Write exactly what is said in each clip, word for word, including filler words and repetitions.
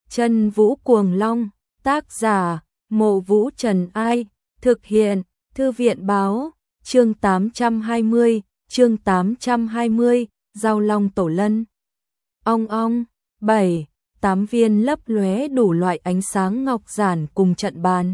Chân Vũ Cuồng Long, tác giả, Mộ Vũ Trần Ai, thực hiện, Thư viện báo, chương tám trăm hai mươi, chương tám trăm hai mươi, Giao Long Tổ Lân. Ong ong, bảy, tám viên lấp lóe đủ loại ánh sáng ngọc giản cùng trận bàn.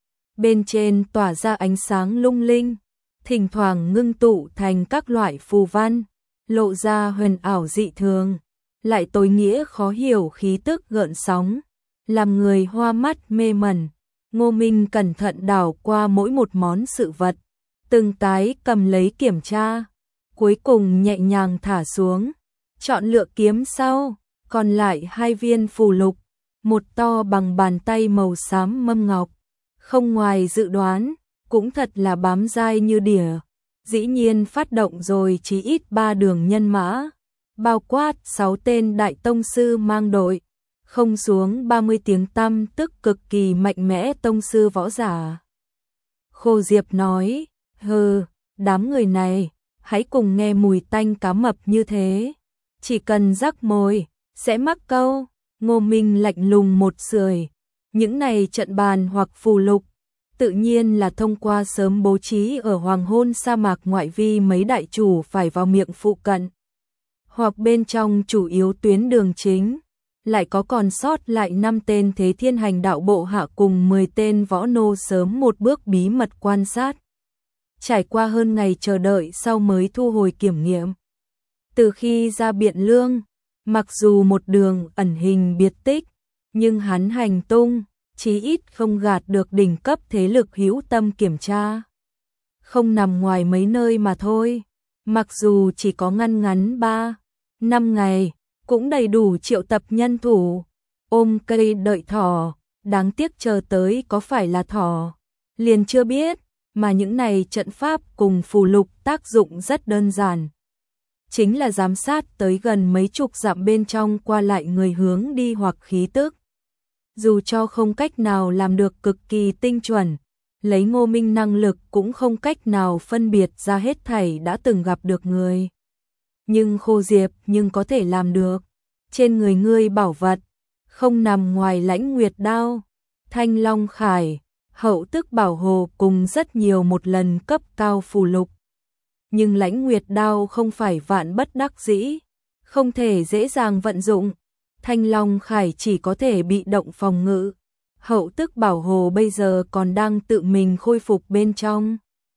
Bên trên tỏa ra ánh sáng lung linh, thỉnh thoảng ngưng tụ thành các loại phù văn, lộ ra huyền ảo dị thường, lại tối nghĩa khó hiểu khí tức gợn sóng, làm người hoa mắt mê mẩn. Ngô Minh cẩn thận đảo qua mỗi một món sự vật, từng cái cầm lấy kiểm tra, cuối cùng nhẹ nhàng thả xuống, chọn lựa kiếm sau, còn lại hai viên phù lục, một to bằng bàn tay màu xám mâm ngọc, không ngoài dự đoán, cũng thật là bám dai như đỉa, dĩ nhiên phát động rồi chí ít ba đường nhân mã, bao quát sáu tên đại tông sư mang đội, không xuống ba mươi tiếng tăm tức cực kỳ mạnh mẽ tông sư võ giả. Khô Diệp nói, hừ, đám người này, hãy cùng nghe mùi tanh cá mập như thế, chỉ cần rắc mồi, sẽ mắc câu. Ngô Minh lạnh lùng một sưởi, những này trận bàn hoặc phù lục, tự nhiên là thông qua sớm bố trí ở hoàng hôn sa mạc ngoại vi mấy đại chủ phải vào miệng phụ cận, hoặc bên trong chủ yếu tuyến đường chính, lại có còn sót lại năm tên thế thiên hành đạo bộ hạ cùng mười tên võ nô sớm một bước bí mật quan sát. Trải qua hơn ngày chờ đợi sau mới thu hồi kiểm nghiệm. Từ khi ra Biện Lương, mặc dù một đường ẩn hình biệt tích, nhưng hắn hành tung, chí ít không gạt được đỉnh cấp thế lực hữu tâm kiểm tra. Không nằm ngoài mấy nơi mà thôi, mặc dù chỉ có ngăn ngắn ba, năm ngày, cũng đầy đủ triệu tập nhân thủ, ôm cây đợi thỏ, đáng tiếc chờ tới có phải là thỏ, liền chưa biết, mà những này trận pháp cùng phù lục tác dụng rất đơn giản. Chính là giám sát tới gần mấy chục dặm bên trong qua lại người hướng đi hoặc khí tức. Dù cho không cách nào làm được cực kỳ tinh chuẩn, lấy Ngô Minh năng lực cũng không cách nào phân biệt ra hết thảy đã từng gặp được người. Nhưng Khô Diệp nhưng có thể làm được. Trên người ngươi bảo vật, không nằm ngoài Lãnh Nguyệt đao, Thanh Long khải, Hậu Tức bảo hồ cùng rất nhiều một lần cấp cao phù lục. Nhưng Lãnh Nguyệt đao không phải vạn bất đắc dĩ, không thể dễ dàng vận dụng. Thanh Long khải chỉ có thể bị động phòng ngự. Hậu Tức bảo hồ bây giờ còn đang tự mình khôi phục bên trong.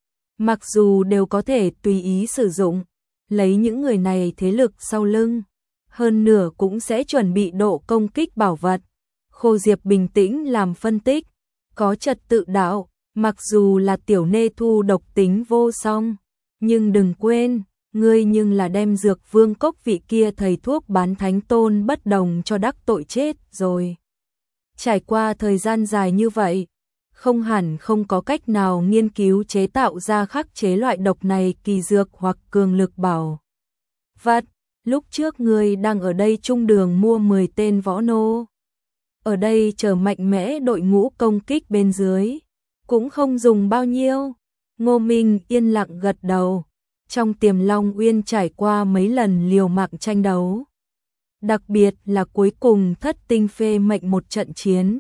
Mặc dù đều có thể tùy ý sử dụng, lấy những người này thế lực sau lưng, hơn nửa cũng sẽ chuẩn bị độ công kích bảo vật. Khô Diệp bình tĩnh làm phân tích, có trật tự đạo, mặc dù là tiểu nê thu độc tính vô song, nhưng đừng quên, ngươi nhưng là đem dược vương cốc vị kia thầy thuốc bán thánh tôn bất đồng cho đắc tội chết rồi. Trải qua thời gian dài như vậy, không hẳn không có cách nào nghiên cứu chế tạo ra khắc chế loại độc này kỳ dược hoặc cường lực bảo vật. Lúc trước ngươi đang ở đây trung đường mua mười tên võ nô. Ở đây chờ mạnh mẽ đội ngũ công kích bên dưới. Cũng không dùng bao nhiêu. Ngô Minh yên lặng gật đầu. Trong Tiềm Long Uyên trải qua mấy lần liều mạng tranh đấu. Đặc biệt là cuối cùng thất tinh phê mệnh một trận chiến.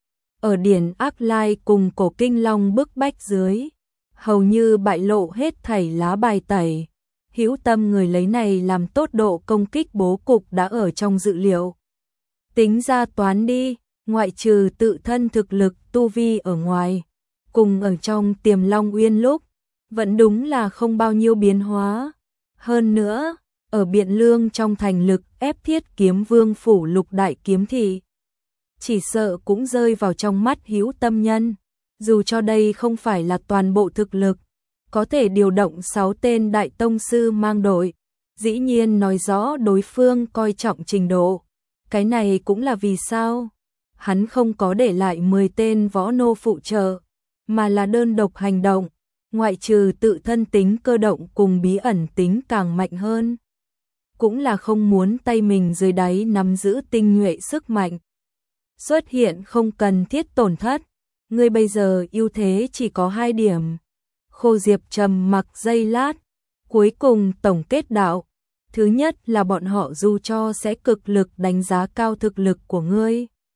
Ở Điển Ác Lai cùng Cổ Kinh Long bức bách dưới. Hầu như bại lộ hết thảy lá bài tẩy. Hữu tâm người lấy này làm tốt độ công kích bố cục đã ở trong dự liệu. Tính ra toán đi, ngoại trừ tự thân thực lực tu vi ở ngoài, cùng ở trong Tiềm Long Uyên lúc, vẫn đúng là không bao nhiêu biến hóa. Hơn nữa, ở Biện Lương trong thành lực ép Thiết Kiếm Vương phủ lục đại kiếm thị, chỉ sợ cũng rơi vào trong mắt hữu tâm nhân, dù cho đây không phải là toàn bộ thực lực. Có thể điều động sáu tên đại tông sư mang đội, dĩ nhiên nói rõ đối phương coi trọng trình độ. Cái này cũng là vì sao hắn không có để lại mười tên võ nô phụ trợ, mà là đơn độc hành động, ngoại trừ tự thân tính cơ động cùng bí ẩn tính càng mạnh hơn. Cũng là không muốn tay mình dưới đáy nắm giữ tinh nhuệ sức mạnh. Xuất hiện không cần thiết tổn thất, ngươi bây giờ ưu thế chỉ có hai điểm. Khô Diệp trầm mặc giây lát, cuối cùng tổng kết đạo, thứ nhất là bọn họ dù cho sẽ cực lực đánh giá cao thực lực của ngươi,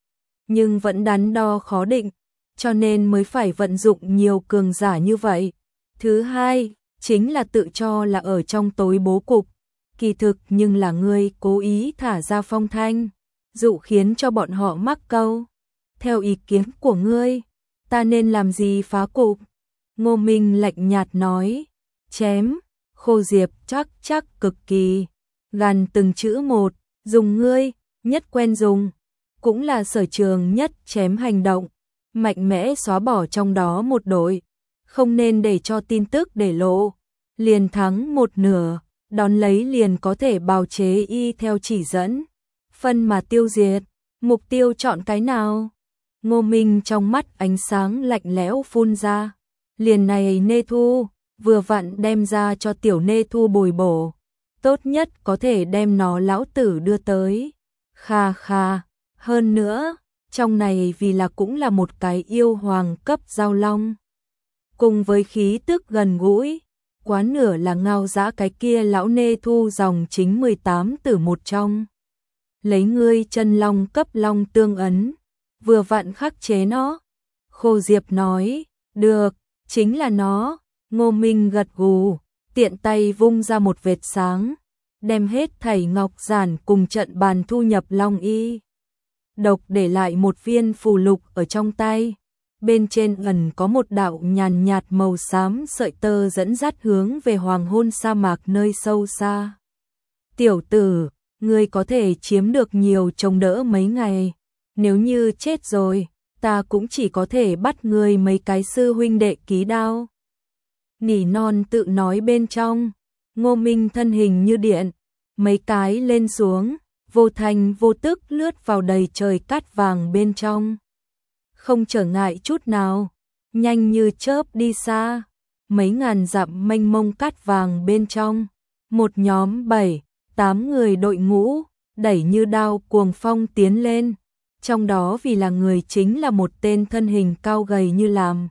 nhưng vẫn đắn đo khó định, cho nên mới phải vận dụng nhiều cường giả như vậy. Thứ hai, chính là tự cho là ở trong tối bố cục, kỳ thực nhưng là ngươi cố ý thả ra phong thanh, dụ khiến cho bọn họ mắc câu. Theo ý kiến của ngươi, ta nên làm gì phá cục? Ngô Minh lạnh nhạt nói, chém. Khô Diệp chắc chắc cực kỳ, gằn từng chữ một, dùng ngươi, nhất quen dùng, cũng là sở trường nhất chém hành động, mạnh mẽ xóa bỏ trong đó một đội, không nên để cho tin tức để lộ, liền thắng một nửa, đón lấy liền có thể bào chế y theo chỉ dẫn, phân mà tiêu diệt, mục tiêu chọn cái nào? Ngô Minh trong mắt ánh sáng lạnh lẽo phun ra, liền này Nê Thu, vừa vặn đem ra cho tiểu Nê Thu bồi bổ, tốt nhất có thể đem nó lão tử đưa tới. Kha kha, hơn nữa, trong này vì là cũng là một cái yêu hoàng cấp giao long. Cùng với khí tức gần gũi, quá nửa là ngao dã cái kia lão Nê Thu dòng chính mười tám tử một trong. Lấy ngươi chân long cấp long tương ấn, vừa vặn khắc chế nó. Khô Diệp nói, được, chính là nó. Ngô Minh gật gù, tiện tay vung ra một vệt sáng, đem hết thảy ngọc giản cùng trận bàn thu nhập long y. Độc để lại một viên phù lục ở trong tay, bên trên ẩn có một đạo nhàn nhạt màu xám sợi tơ dẫn dắt hướng về hoàng hôn sa mạc nơi sâu xa. Tiểu tử, ngươi có thể chiếm được nhiều chống đỡ mấy ngày, nếu như chết rồi, ta cũng chỉ có thể bắt ngươi mấy cái sư huynh đệ ký đao. Nỉ non tự nói bên trong, Ngô Minh thân hình như điện, mấy cái lên xuống, vô thành vô tức lướt vào đầy trời cát vàng bên trong. Không trở ngại chút nào, nhanh như chớp đi xa, mấy ngàn dặm mênh mông cát vàng bên trong, một nhóm bảy, tám người đội ngũ, đẩy như đao cuồng phong tiến lên, trong đó vì là người chính là một tên thân hình cao gầy như làm.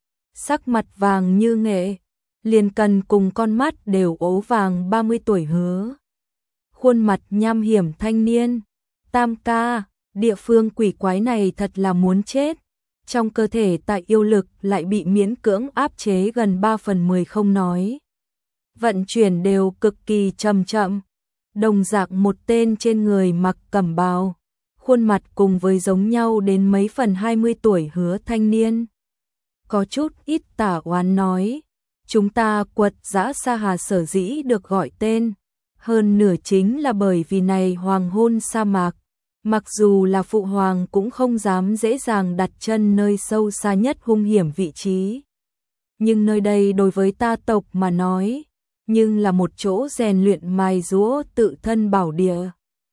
Sắc mặt vàng như nghệ, liền cần cùng con mắt đều ố vàng ba mươi tuổi hứa. Khuôn mặt nham hiểm thanh niên, Tam ca, địa phương quỷ quái này thật là muốn chết. Trong cơ thể tại yêu lực lại bị miễn cưỡng áp chế gần ba phần mười không nói. Vận chuyển đều cực kỳ chậm chậm, đồng dạng một tên trên người mặc cẩm bào, khuôn mặt cùng với giống nhau đến mấy phần hai mươi tuổi hứa thanh niên. Có chút ít tả oán nói, chúng ta Quật Dã Sa Hà sở dĩ được gọi tên, hơn nửa chính là bởi vì này hoàng hôn sa mạc, mặc dù là phụ hoàng cũng không dám dễ dàng đặt chân nơi sâu xa nhất hung hiểm vị trí. Nhưng nơi đây đối với ta tộc mà nói, nhưng là một chỗ rèn luyện mài giũa tự thân bảo địa.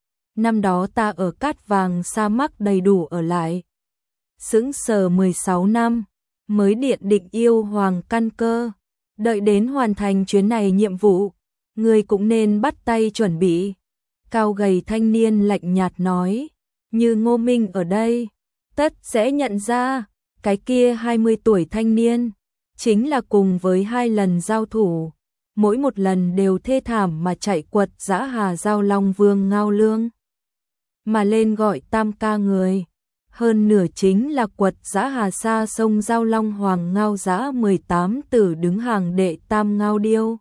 Năm đó ta ở cát vàng sa mạc đầy đủ ở lại. Sững sờ mười sáu năm, mới điện định yêu hoàng căn cơ. Đợi đến hoàn thành chuyến này nhiệm vụ, người cũng nên bắt tay chuẩn bị. Cao gầy thanh niên lạnh nhạt nói, như Ngô Minh ở đây, tất sẽ nhận ra, cái kia hai mươi tuổi thanh niên, chính là cùng với hai lần giao thủ, mỗi một lần đều thê thảm mà chạy Quật Dã Hà Giao Long Vương Ngao Lương. Mà lên gọi Tam ca người, hơn nửa chính là Quật Dã Hà Sa sông Giao Long Hoàng Ngao Dã mười tám tử đứng hàng đệ tam Ngao Điêu.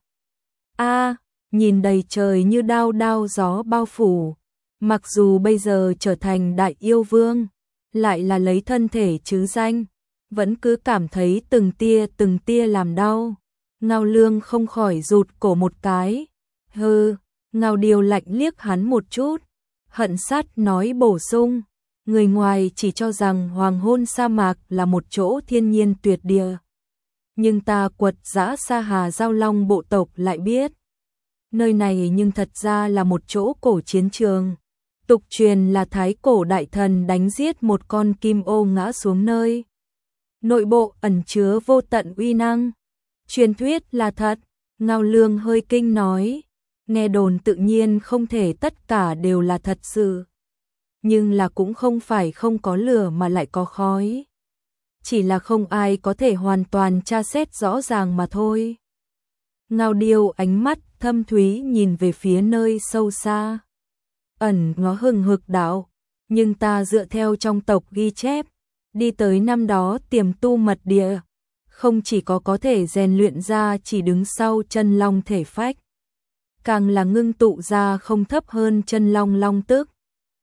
A, nhìn đầy trời như đao đao gió bao phủ, mặc dù bây giờ trở thành đại yêu vương, lại là lấy thân thể chứ danh, vẫn cứ cảm thấy từng tia từng tia làm đau. Ngao Lương không khỏi rụt cổ một cái, hừ, Ngao Điêu lạnh liếc hắn một chút, hận sát nói bổ sung, người ngoài chỉ cho rằng hoàng hôn sa mạc là một chỗ thiên nhiên tuyệt địa. Nhưng ta Quật Dã Sa Hà Giao Long bộ tộc lại biết, nơi này nhưng thật ra là một chỗ cổ chiến trường. Tục truyền là thái cổ đại thần đánh giết một con kim ô ngã xuống nơi. Nội bộ ẩn chứa vô tận uy năng. Truyền thuyết là thật, Ngao Lương hơi kinh nói. Nghe đồn tự nhiên không thể tất cả đều là thật sự. Nhưng là cũng không phải không có lửa mà lại có khói. Chỉ là không ai có thể hoàn toàn tra xét rõ ràng mà thôi. Ngao Điêu ánh mắt thâm thúy nhìn về phía nơi sâu xa. Ẩn ngó hừng hực đạo, nhưng ta dựa theo trong tộc ghi chép, đi tới năm đó tiềm tu mật địa, không chỉ có có thể rèn luyện ra chỉ đứng sau chân long thể phách, càng là ngưng tụ ra không thấp hơn chân long long tức.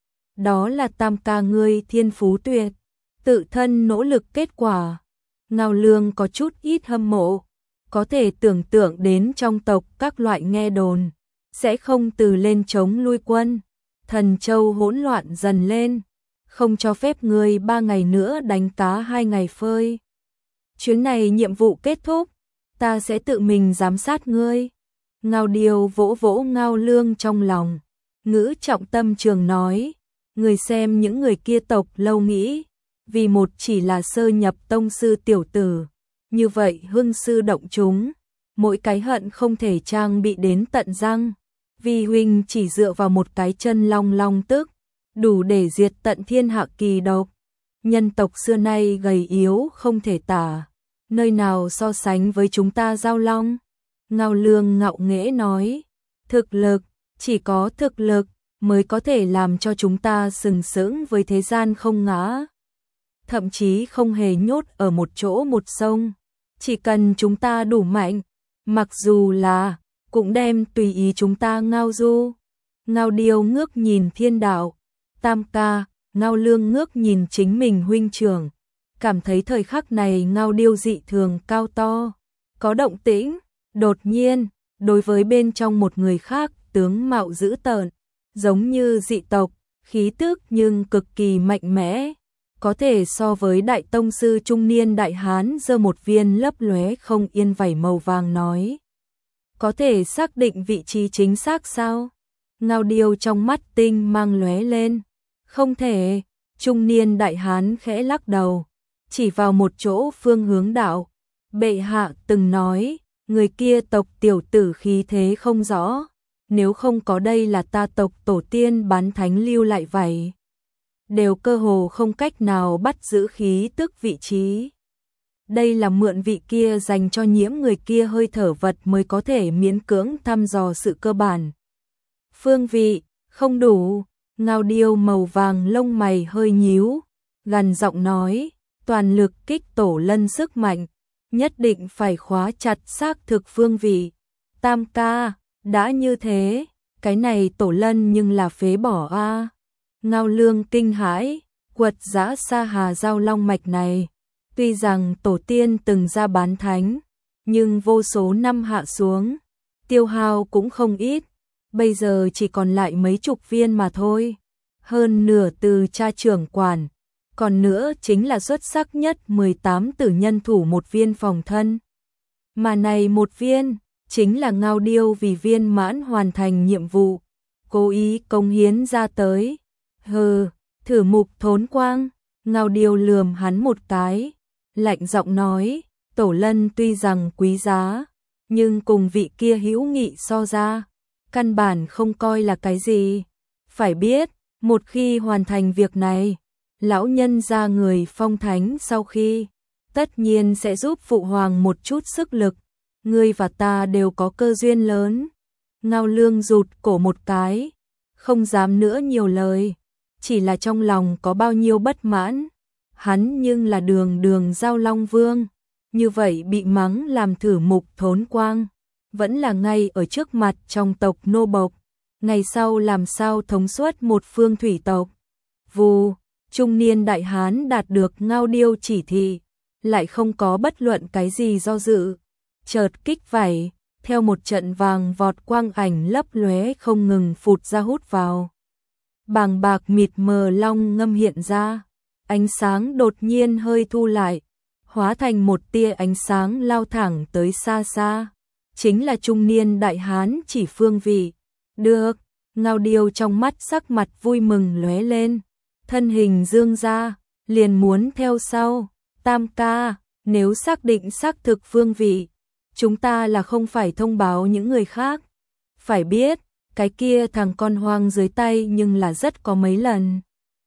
Đó là Tam ca ngươi thiên phú tuyệt, tự thân nỗ lực kết quả. Ngao Lương có chút ít hâm mộ, có thể tưởng tượng đến trong tộc các loại nghe đồn, sẽ không từ lên chống lui quân, Thần Châu hỗn loạn dần lên, không cho phép ngươi ba ngày nữa đánh cá hai ngày phơi. Chuyến này nhiệm vụ kết thúc, ta sẽ tự mình giám sát ngươi. Ngao Điêu vỗ vỗ Ngao Lương trong lòng, ngữ trọng tâm trường nói, người xem những người kia tộc lâu nghĩ, vì một chỉ là sơ nhập tông sư tiểu tử, như vậy hưng sư động chúng, mỗi cái hận không thể trang bị đến tận răng, vì huynh chỉ dựa vào một cái chân long long tức, đủ để diệt tận thiên hạ kỳ độc. Nhân tộc xưa nay gầy yếu không thể tả, nơi nào so sánh với chúng ta Giao Long. Ngao Lương ngạo nghễ nói, thực lực, chỉ có thực lực mới có thể làm cho chúng ta sừng sững với thế gian không ngã. Thậm chí không hề nhốt ở một chỗ một sông, chỉ cần chúng ta đủ mạnh, mặc dù là, cũng đem tùy ý chúng ta ngao du. Ngao Điêu ngước nhìn thiên đạo, Tam ca, Ngao Lương ngước nhìn chính mình huynh trưởng, cảm thấy thời khắc này Ngao Điêu dị thường cao to, có động tĩnh, đột nhiên, đối với bên trong một người khác tướng mạo dữ tợn, giống như dị tộc, khí tức nhưng cực kỳ mạnh mẽ, có thể so với đại tông sư trung niên đại hán giơ một viên lấp lóe không yên vảy màu vàng nói. Có thể xác định vị trí chính xác sao? Ngao Điêu trong mắt tinh mang lóe lên. Không thể, trung niên đại hán khẽ lắc đầu, chỉ vào một chỗ phương hướng đạo. Bệ hạ từng nói, người kia tộc tiểu tử khí thế không rõ, nếu không có đây là ta tộc tổ tiên bán thánh lưu lại vậy, đều cơ hồ không cách nào bắt giữ khí tức vị trí. Đây là mượn vị kia dành cho nhiễm người kia hơi thở vật mới có thể miễn cưỡng thăm dò sự cơ bản. Phương vị, không đủ. Ngao Điêu màu vàng lông mày hơi nhíu, gằn giọng nói, toàn lực kích tổ lân sức mạnh, nhất định phải khóa chặt xác thực phương vị. Tam ca, đã như thế, cái này tổ lân nhưng là phế bỏ a. Ngao Lương kinh hãi, quật giã Sa Hà Giao Long mạch này, tuy rằng tổ tiên từng ra bán thánh, nhưng vô số năm hạ xuống, tiêu hao cũng không ít, bây giờ chỉ còn lại mấy chục viên mà thôi, hơn nửa từ cha trưởng quản, còn nữa chính là xuất sắc nhất mười tám tử nhân thủ một viên phòng thân. Mà này một viên, chính là Ngao Điêu vì viên mãn hoàn thành nhiệm vụ, cố ý công hiến ra tới. Hừ, thử mục thốn quang. Ngao Điêu lườm hắn một cái, lạnh giọng nói, tổ lân tuy rằng quý giá, nhưng cùng vị kia hữu nghị so ra, căn bản không coi là cái gì. Phải biết, một khi hoàn thành việc này, lão nhân ra người phong thánh sau khi, tất nhiên sẽ giúp phụ hoàng một chút sức lực, ngươi và ta đều có cơ duyên lớn. Ngao Lương rụt cổ một cái, không dám nữa nhiều lời, chỉ là trong lòng có bao nhiêu bất mãn. Hắn nhưng là đường đường Giao Long Vương, như vậy bị mắng làm thử mục thốn quang, vẫn là ngay ở trước mặt trong tộc nô bộc, ngày sau làm sao thống suốt một phương thủy tộc. Vù, trung niên đại hán đạt được Ngao Điêu chỉ thị, lại không có bất luận cái gì do dự, chợt kích vảy, theo một trận vàng vọt quang ảnh lấp lóe không ngừng phụt ra hút vào. Bàng bạc mịt mờ long ngâm hiện ra, ánh sáng đột nhiên hơi thu lại, hóa thành một tia ánh sáng lao thẳng tới xa xa, chính là trung niên đại hán chỉ phương vị. Được, Ngao Điêu trong mắt sắc mặt vui mừng lóe lên, thân hình dương ra, liền muốn theo sau. Tam ca, nếu xác định xác thực phương vị, chúng ta là không phải thông báo những người khác. Phải biết, cái kia thằng con hoang dưới tay nhưng là rất có mấy lần.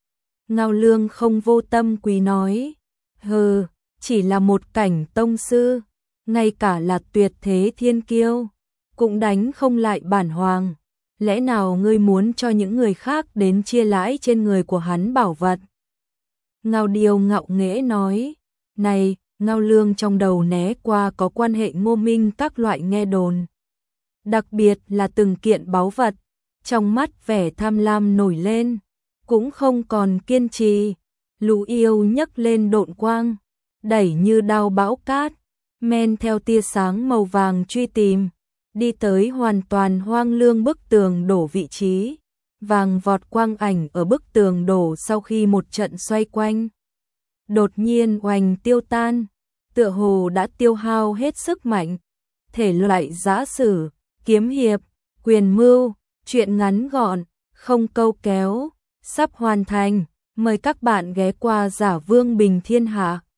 Ngao Lương không vô tâm quý nói, hừ, chỉ là một cảnh tông sư, ngay cả là tuyệt thế thiên kiêu, cũng đánh không lại bản hoàng. lẽ nào ngươi muốn cho những người khác đến chia lãi trên người của hắn bảo vật? Ngao Điêu ngạo nghễ nói, này, Ngao Lương trong đầu né qua có quan hệ Ngô Minh các loại nghe đồn. Đặc biệt là từng kiện báu vật, trong mắt vẻ tham lam nổi lên, cũng không còn kiên trì. Lũ yêu nhấc lên độn quang, đẩy như đao bão cát, men theo tia sáng màu vàng truy tìm, đi tới hoàn toàn hoang lương bức tường đổ vị trí. Vàng vọt quang ảnh ở bức tường đổ sau khi một trận xoay quanh, đột nhiên oanh tiêu tan, tựa hồ đã tiêu hao hết sức mạnh. Thể loại giã sử, kiếm hiệp, quyền mưu, truyện ngắn gọn, không câu kéo, sắp hoàn thành. Mời các bạn ghé qua Giả Vương Bình Thiên Hạ.